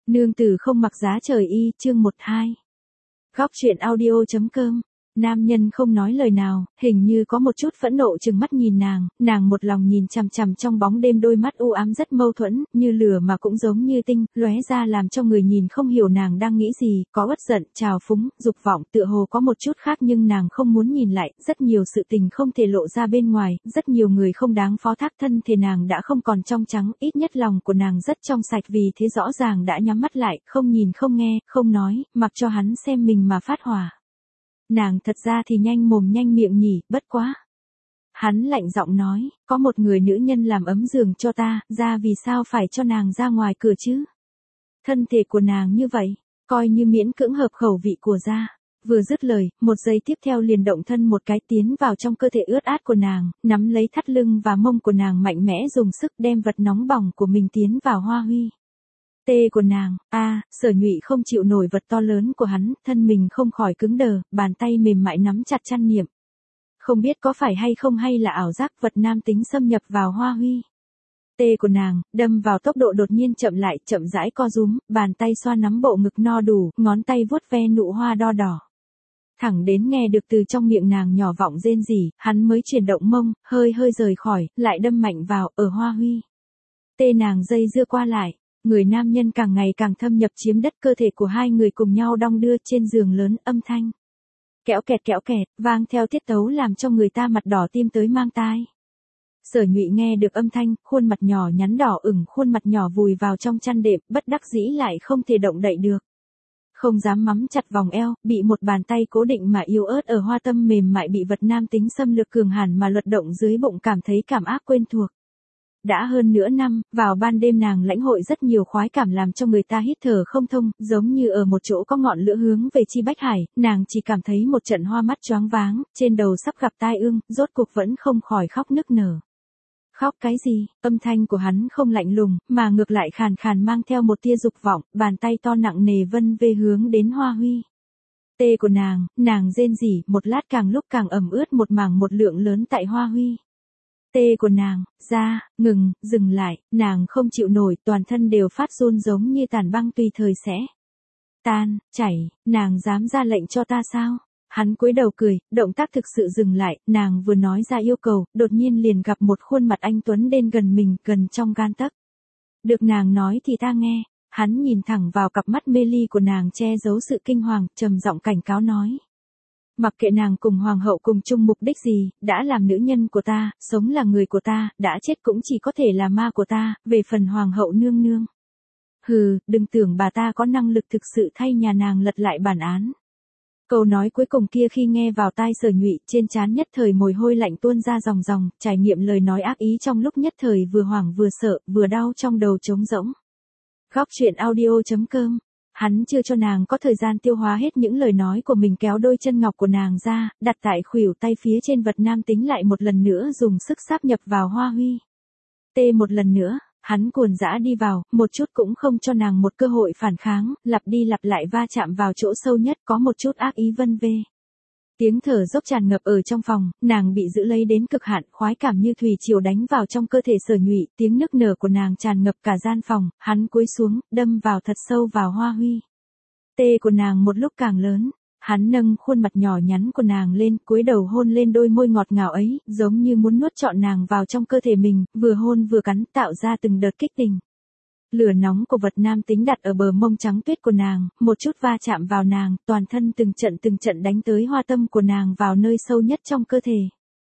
Nương tử không mặc giá trời y, chương 12. Góc truyện audio.com. Nam nhân không nói lời nào, hình như có một chút phẫn nộ trừng mắt nhìn nàng một lòng nhìn chằm chằm trong bóng đêm, đôi mắt u ám rất mâu thuẫn, như lửa mà cũng giống như tinh, lóe ra làm cho người nhìn không hiểu nàng đang nghĩ gì, có uất giận, trào phúng, dục vọng, tựa hồ có một chút khác nhưng nàng không muốn nhìn lại, rất nhiều sự tình không thể lộ ra bên ngoài, rất nhiều người không đáng phó thác, thân thể nàng đã không còn trong trắng, ít nhất lòng của nàng rất trong sạch, vì thế rõ ràng đã nhắm mắt lại, không nhìn không nghe, không nói, mặc cho hắn xem mình mà phát hỏa. Nàng thật ra thì nhanh mồm nhanh miệng nhỉ, bất quá. Hắn lạnh giọng nói, có một người nữ nhân làm ấm giường cho ta, ra vì sao phải cho nàng ra ngoài cửa chứ? Thân thể của nàng như vậy, coi như miễn cưỡng hợp khẩu vị của gia. Vừa dứt lời, một giây tiếp theo liền động thân một cái tiến vào trong cơ thể ướt át của nàng, nắm lấy thắt lưng và mông của nàng mạnh mẽ dùng sức đem vật nóng bỏng của mình tiến vào Hoa Huy. Tê của nàng, Sở Nhụy không chịu nổi vật to lớn của hắn, thân mình không khỏi cứng đờ, bàn tay mềm mại nắm chặt chăn niệm. Không biết có phải hay không hay là ảo giác, vật nam tính xâm nhập vào Hoa Huy. Tê của nàng, đâm vào tốc độ đột nhiên chậm lại, chậm rãi co rúm, bàn tay xoa nắm bộ ngực no đủ, ngón tay vuốt ve nụ hoa đo đỏ. Thẳng đến nghe được từ trong miệng nàng nhỏ vọng rên rỉ, hắn mới chuyển động mông, hơi rời khỏi, lại đâm mạnh vào, ở Hoa Huy. Tê nàng dây dưa qua lại. Người nam nhân càng ngày càng thâm nhập chiếm đất, cơ thể của hai người cùng nhau đong đưa trên giường lớn, âm thanh kéo kẹt, vang theo tiết tấu làm cho người ta mặt đỏ tim tới mang tai. Sở Nhụy nghe được âm thanh, khuôn mặt nhỏ nhắn đỏ ửng, khuôn mặt nhỏ vùi vào trong chăn đệm, bất đắc dĩ lại không thể động đậy được. Không dám mắm chặt vòng eo, bị một bàn tay cố định mà yếu ớt ở hoa tâm mềm mại bị vật nam tính xâm lược cường hàn mà luật động dưới bụng, cảm thấy cảm ác quen thuộc. Đã hơn nửa năm, vào ban đêm nàng lãnh hội rất nhiều khoái cảm làm cho người ta hít thở không thông, giống như ở một chỗ có ngọn lửa hướng về chi bách hải, nàng chỉ cảm thấy một trận hoa mắt choáng váng, trên đầu sắp gặp tai ương, rốt cuộc vẫn không khỏi khóc nức nở. Khóc cái gì? Âm thanh của hắn không lạnh lùng, mà ngược lại khàn khàn mang theo một tia dục vọng, bàn tay to nặng nề vân về hướng đến Hoa Huy. Tê của nàng rên rỉ, một lát càng lúc càng ẩm ướt một mảng một lượng lớn tại Hoa Huy. Tê của nàng, dừng lại, nàng không chịu nổi, toàn thân đều phát run giống như tàn băng tùy thời sẽ tan, chảy, nàng dám ra lệnh cho ta sao? Hắn cúi đầu cười, động tác thực sự dừng lại, nàng vừa nói ra yêu cầu, đột nhiên liền gặp một khuôn mặt anh tuấn đến gần mình, gần trong gan tấc. Được nàng nói thì ta nghe, hắn nhìn thẳng vào cặp mắt mê ly của nàng, che giấu sự kinh hoàng, trầm giọng cảnh cáo nói. Mặc kệ nàng cùng hoàng hậu cùng chung mục đích gì, đã làm nữ nhân của ta, sống là người của ta, đã chết cũng chỉ có thể là ma của ta, về phần hoàng hậu nương nương. Hừ, đừng tưởng bà ta có năng lực thực sự thay nhà nàng lật lại bản án. Câu nói cuối cùng kia khi nghe vào tai Sở Nhụy, trên trán nhất thời mồ hôi lạnh tuôn ra ròng ròng, trải nghiệm lời nói ác ý trong lúc nhất thời vừa hoảng vừa sợ, vừa đau trong đầu trống rỗng. Góc truyện audio.com. Hắn chưa cho nàng có thời gian tiêu hóa hết những lời nói của mình, kéo đôi chân ngọc của nàng ra, đặt tại khuỷu tay phía trên vật nam tính, lại một lần nữa dùng sức sáp nhập vào Hoa Huy. Tê một lần nữa, hắn cuồn dã đi vào, một chút cũng không cho nàng một cơ hội phản kháng, lặp đi lặp lại va chạm vào chỗ sâu nhất, có một chút ác ý vân vê. Tiếng thở dốc tràn ngập ở trong phòng, nàng bị giữ lấy đến cực hạn, khoái cảm như thủy triều đánh vào trong cơ thể Sở Nhụy, tiếng nức nở của nàng tràn ngập cả gian phòng, hắn cúi xuống, đâm vào thật sâu vào Hoa Huy. Tê của nàng một lúc càng lớn, hắn nâng khuôn mặt nhỏ nhắn của nàng lên, cúi đầu hôn lên đôi môi ngọt ngào ấy, giống như muốn nuốt trọn nàng vào trong cơ thể mình, vừa hôn vừa cắn, tạo ra từng đợt kích tình. Lửa nóng của vật nam tính đặt ở bờ mông trắng tuyết của nàng, một chút va chạm vào nàng, toàn thân từng trận đánh tới hoa tâm của nàng vào nơi sâu nhất trong cơ thể.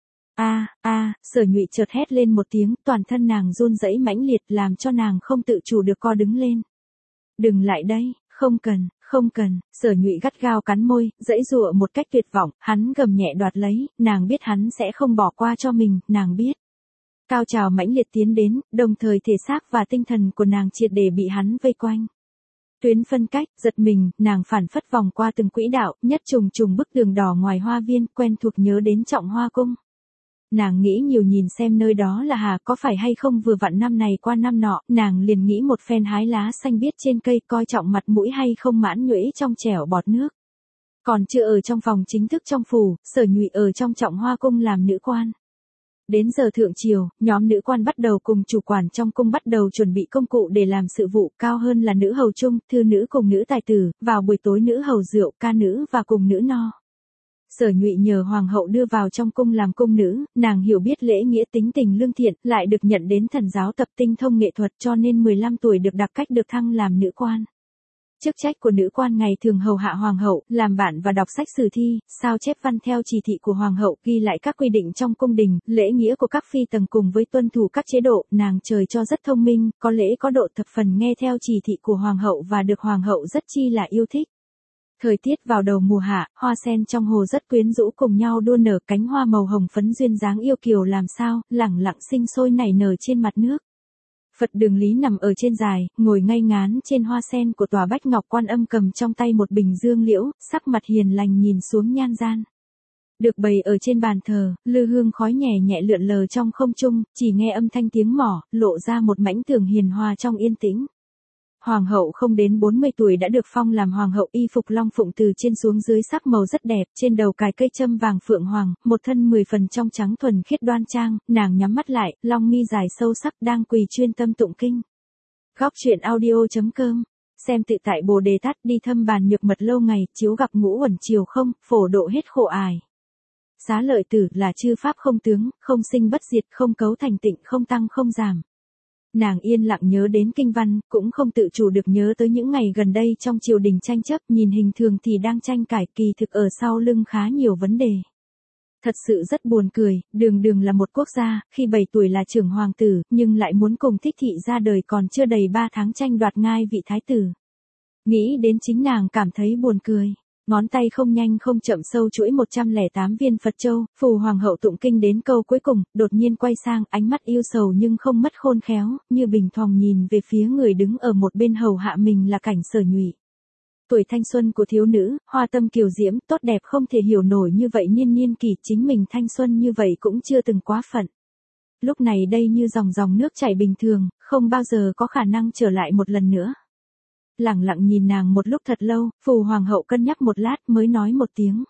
Sở Nhụy chợt hét lên một tiếng, toàn thân nàng run rẩy mãnh liệt, làm cho nàng không tự chủ được co đứng lên. Đừng lại đây, không cần, Sở Nhụy gắt gao cắn môi, giãy giụa một cách tuyệt vọng, hắn gầm nhẹ đoạt lấy, nàng biết hắn sẽ không bỏ qua cho mình, nàng biết. Cao trào mãnh liệt tiến đến, đồng thời thể xác và tinh thần của nàng triệt để bị hắn vây quanh. Tuyến phân cách, giật mình, nàng phản phất vòng qua từng quỹ đạo, nhất trùng bức tường đỏ ngoài hoa viên, quen thuộc nhớ đến Trọng Hoa cung. Nàng nghĩ nhiều, nhìn xem nơi đó là có phải hay không vừa vặn năm này qua năm nọ, nàng liền nghĩ một phen hái lá xanh biếc trên cây, coi trọng mặt mũi hay không mãn nhuễ trong trẻo bọt nước. Còn chưa ở trong phòng chính thức trong phủ, Sở Nhụy ở trong Trọng Hoa cung làm nữ quan. Đến giờ thượng triều, nhóm nữ quan bắt đầu cùng chủ quản trong cung bắt đầu chuẩn bị công cụ để làm sự vụ, cao hơn là nữ hầu trung, thư nữ cùng nữ tài tử, vào buổi tối nữ hầu rượu, ca nữ và cùng nữ no. Sở Nhụy nhờ hoàng hậu đưa vào trong cung làm cung nữ, nàng hiểu biết lễ nghĩa, tính tình lương thiện, lại được nhận đến thần giáo tập tinh thông nghệ thuật, cho nên 15 tuổi được đặc cách được thăng làm nữ quan. Chức trách của nữ quan ngày thường hầu hạ hoàng hậu, làm bạn và đọc sách sử thi, sao chép văn theo chỉ thị của hoàng hậu, ghi lại các quy định trong cung đình, lễ nghĩa của các phi tầng cùng với tuân thủ các chế độ. Nàng trời cho rất thông minh, có lễ có độ, thập phần nghe theo chỉ thị của hoàng hậu và được hoàng hậu rất chi là yêu thích. Thời tiết vào đầu mùa hạ, hoa sen trong hồ rất quyến rũ, cùng nhau đua nở, cánh hoa màu hồng phấn duyên dáng yêu kiều làm sao, lẳng lặng sinh sôi nảy nở trên mặt nước. Phật Đường Lý nằm ở trên dài, ngồi ngay ngán trên hoa sen của tòa Bách Ngọc Quan Âm, cầm trong tay một bình dương liễu, sắc mặt hiền lành nhìn xuống nhan gian. Được bày ở trên bàn thờ, lư hương khói nhẹ nhẹ lượn lờ trong không trung, chỉ nghe âm thanh tiếng mỏ, lộ ra một mảnh tường hiền hòa trong yên tĩnh. Hoàng hậu không đến 40 tuổi đã được phong làm hoàng hậu, y phục long phụng từ trên xuống dưới sắc màu rất đẹp, trên đầu cài cây châm vàng phượng hoàng, một thân 10 phần trong trắng thuần khiết đoan trang, nàng nhắm mắt lại, long mi dài sâu sắc đang quỳ chuyên tâm tụng kinh. Góc truyện audio.com, xem tự tại Bồ Đề Tát, đi thâm bàn nhược mật lâu ngày, chiếu gặp ngũ uẩn chiều không, phổ độ hết khổ ải. Xá lợi tử là chư pháp không tướng, không sinh bất diệt, không cấu thành tịnh, không tăng không giảm. Nàng yên lặng nhớ đến kinh văn, cũng không tự chủ được nhớ tới những ngày gần đây trong triều đình tranh chấp, nhìn hình thường thì đang tranh cãi, kỳ thực ở sau lưng khá nhiều vấn đề. Thật sự rất buồn cười, Đường Đường là một quốc gia, khi 7 tuổi là trưởng hoàng tử, nhưng lại muốn cùng Thích thị ra đời còn chưa đầy 3 tháng tranh đoạt ngai vị thái tử. Nghĩ đến chính nàng cảm thấy buồn cười. Ngón tay không nhanh không chậm sâu chuỗi 108 viên Phật châu, phù hoàng hậu tụng kinh đến câu cuối cùng, đột nhiên quay sang, ánh mắt yêu sầu nhưng không mất khôn khéo, như bình thòng nhìn về phía người đứng ở một bên hầu hạ mình là Cảnh Sở Nhụy. Tuổi thanh xuân của thiếu nữ, hoa tâm kiều diễm, tốt đẹp không thể hiểu nổi như vậy, niên kỳ, chính mình thanh xuân như vậy cũng chưa từng quá phận. Lúc này đây như dòng nước chảy bình thường, không bao giờ có khả năng trở lại một lần nữa. Lẳng lặng nhìn nàng một lúc thật lâu, phù hoàng hậu cân nhắc một lát mới nói một tiếng.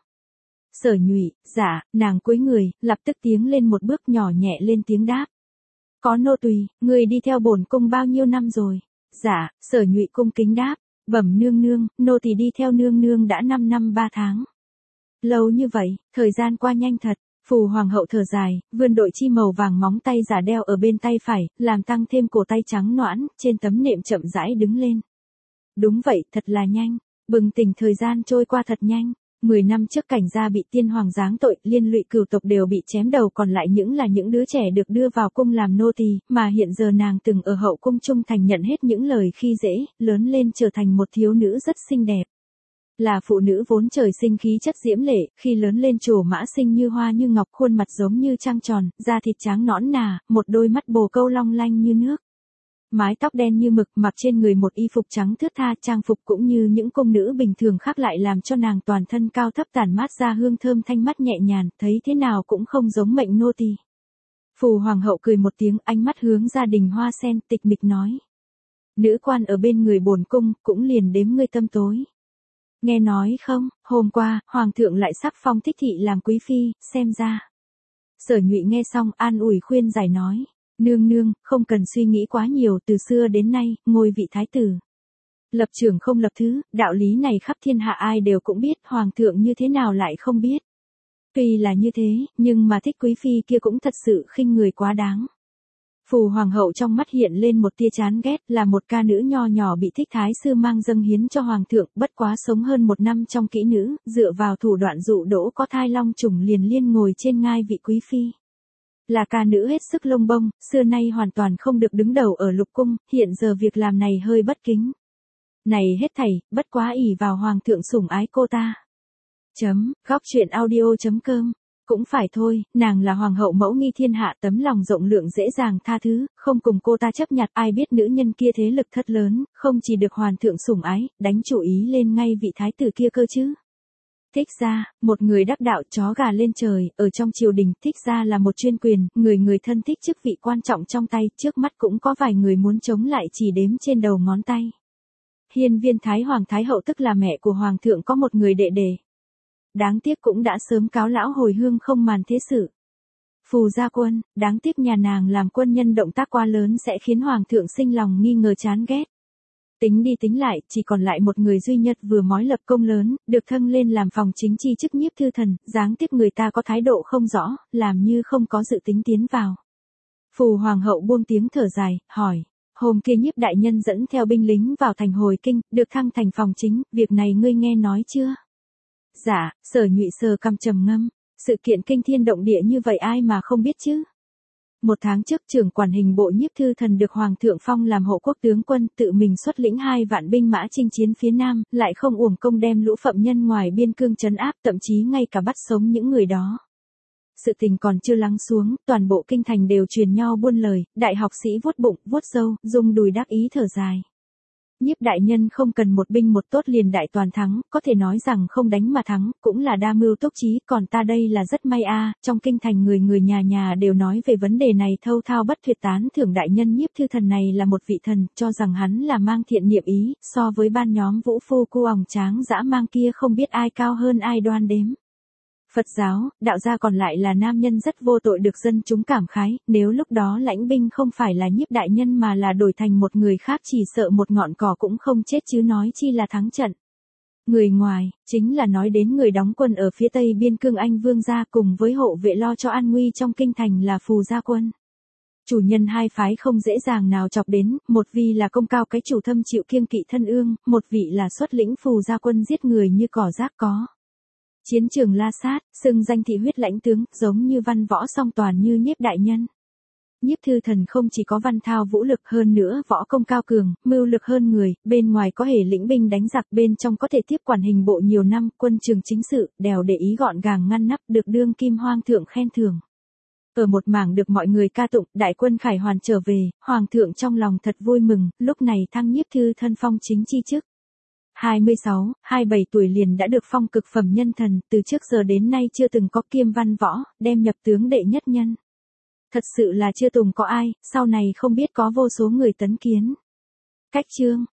Sở Nhụy, dạ, nàng cúi người, lập tức tiến lên một bước, nhỏ nhẹ lên tiếng đáp. Có nô tùy, người đi theo bổn cung bao nhiêu năm rồi? Dạ, Sở Nhụy cung kính đáp. Bẩm nương nương, nô tỳ đi theo nương nương đã 5 năm 3 tháng. Lâu như vậy, thời gian qua nhanh thật. Phù hoàng hậu thở dài, vươn đội chi màu vàng móng tay giả đeo ở bên tay phải, làm tăng thêm cổ tay trắng nõn, trên tấm nệm chậm rãi đứng lên. Đúng vậy, thật là nhanh. Bừng tỉnh thời gian trôi qua thật nhanh. 10 năm trước Cảnh gia bị tiên hoàng giáng tội, liên lụy cửu tộc đều bị chém đầu, còn lại những đứa trẻ được đưa vào cung làm nô tỳ, mà hiện giờ nàng từng ở hậu cung trung thành nhận hết những lời khi dễ, lớn lên trở thành một thiếu nữ rất xinh đẹp. Là phụ nữ vốn trời sinh khí chất diễm lệ, khi lớn lên trổ mã xinh như hoa như ngọc, khuôn mặt giống như trăng tròn, da thịt trắng nõn nà, một đôi mắt bồ câu long lanh như nước. Mái tóc đen như mực, mặc trên người một y phục trắng thướt tha, trang phục cũng như những cung nữ bình thường khác lại làm cho nàng toàn thân cao thấp tản mát ra hương thơm thanh mát nhẹ nhàng, thấy thế nào cũng không giống mệnh nô tỳ. Phù hoàng hậu cười một tiếng, ánh mắt hướng ra đình hoa sen, tịch mịch nói. Nữ quan ở bên người bổn cung, cũng liền đếm ngươi tâm tối. Nghe nói không, hôm qua, hoàng thượng lại sắc phong Thích thị làm quý phi, xem ra. Sở Nhụy nghe xong, an ủi khuyên giải nói. Nương nương, không cần suy nghĩ quá nhiều, từ xưa đến nay, ngôi vị thái tử. Lập trưởng không lập thứ, đạo lý này khắp thiên hạ ai đều cũng biết, hoàng thượng như thế nào lại không biết. Tuy là như thế, nhưng mà Thích quý phi kia cũng thật sự khinh người quá đáng. Phù hoàng hậu trong mắt hiện lên một tia chán ghét, là một ca nữ nho nhỏ bị Thích thái sư mang dâng hiến cho hoàng thượng, bất quá sống hơn 1 năm trong kỹ nữ, dựa vào thủ đoạn dụ dỗ có thai long trùng liền liên ngồi trên ngai vị quý phi. Là ca nữ hết sức lông bông, xưa nay hoàn toàn không được đứng đầu ở lục cung, hiện giờ việc làm này hơi bất kính. Này hết thảy, bất quá ỷ vào hoàng thượng sủng ái cô ta. Góc truyện audio.com, cũng phải thôi, nàng là hoàng hậu mẫu nghi thiên hạ, tấm lòng rộng lượng dễ dàng tha thứ, không cùng cô ta chấp nhặt, ai biết nữ nhân kia thế lực thất lớn, không chỉ được hoàng thượng sủng ái, đánh chủ ý lên ngay vị thái tử kia cơ chứ. Thích gia, một người đắc đạo, chó gà lên trời, ở trong triều đình, Thích gia là một chuyên quyền, người thân thích chức vị quan trọng trong tay, trước mắt cũng có vài người muốn chống lại chỉ đếm trên đầu ngón tay. Hiên viên Thái Hoàng Thái Hậu tức là mẹ của Hoàng thượng có một người đệ đệ. Đáng tiếc cũng đã sớm cáo lão hồi hương không màn thế sự. Phù gia quân, đáng tiếc nhà nàng làm quân nhân động tác quá lớn sẽ khiến hoàng thượng sinh lòng nghi ngờ chán ghét. Tính đi tính lại, chỉ còn lại một người duy nhất vừa mới lập công lớn, được thăng lên làm phòng chính chi chức Nhiếp thư thần, giáng tiếp người ta có thái độ không rõ, làm như không có dự tính tiến vào. Phù hoàng hậu buông tiếng thở dài, hỏi, hôm kia Nhiếp đại nhân dẫn theo binh lính vào thành hồi kinh, được thăng thành phòng chính, việc này ngươi nghe nói chưa? Dạ, Sở Nhụy sờ cằm trầm ngâm, sự kiện kinh thiên động địa như vậy ai mà không biết chứ? 1 tháng trước trưởng quản hình bộ Nhiếp thư thần được Hoàng thượng phong làm hộ quốc tướng quân, tự mình xuất lĩnh 2 vạn binh mã chinh chiến phía Nam, lại không uổng công đem lũ phạm nhân ngoài biên cương trấn áp, thậm chí ngay cả bắt sống những người đó. Sự tình còn chưa lắng xuống, toàn bộ kinh thành đều truyền nhau buôn lời, đại học sĩ vuốt bụng, vuốt râu, rung đùi đắc ý thở dài. Nhiếp đại nhân không cần một binh một tốt liền đại toàn thắng, có thể nói rằng không đánh mà thắng, cũng là đa mưu túc trí, còn ta đây là rất may trong kinh thành người người nhà nhà đều nói về vấn đề này thâu thao bất tuyệt tán thưởng đại nhân Nhiếp thư thần này là một vị thần, cho rằng hắn là mang thiện niệm ý, so với ban nhóm vũ phu cu òng tráng dã mang kia không biết ai cao hơn ai đoan đếm. Phật giáo, đạo gia còn lại là nam nhân rất vô tội được dân chúng cảm khái, nếu lúc đó lãnh binh không phải là Nhiếp đại nhân mà là đổi thành một người khác chỉ sợ một ngọn cỏ cũng không chết chứ nói chi là thắng trận. Người ngoài, chính là nói đến người đóng quân ở phía tây biên cương Anh Vương gia cùng với hộ vệ lo cho an nguy trong kinh thành là Phù gia quân. Chủ nhân hai phái không dễ dàng nào chọc đến, một vị là công cao cái chủ thâm chịu kiêng kỵ thân ương, một vị là xuất lĩnh Phù gia quân giết người như cỏ rác có. Chiến trường la sát, xưng danh thị huyết lãnh tướng, giống như văn võ song toàn như Nhiếp đại nhân. Nhiếp thư thần không chỉ có văn thao vũ lực hơn nữa võ công cao cường, mưu lực hơn người, bên ngoài có thể lĩnh binh đánh giặc, bên trong có thể tiếp quản hình bộ nhiều năm, quân trường chính sự, đều để ý gọn gàng ngăn nắp, được đương kim hoang thượng khen thưởng. Ở một mảng được mọi người ca tụng, đại quân khải hoàn trở về, hoàng thượng trong lòng thật vui mừng, lúc này thăng Nhiếp thư thân phong chính chi chức. 26, 27 tuổi liền đã được phong cực phẩm nhân thần, từ trước giờ đến nay chưa từng có kiêm văn võ, đem nhập tướng đệ nhất nhân. Thật sự là chưa từng có ai, sau này không biết có vô số người tấn kiến. Cách chương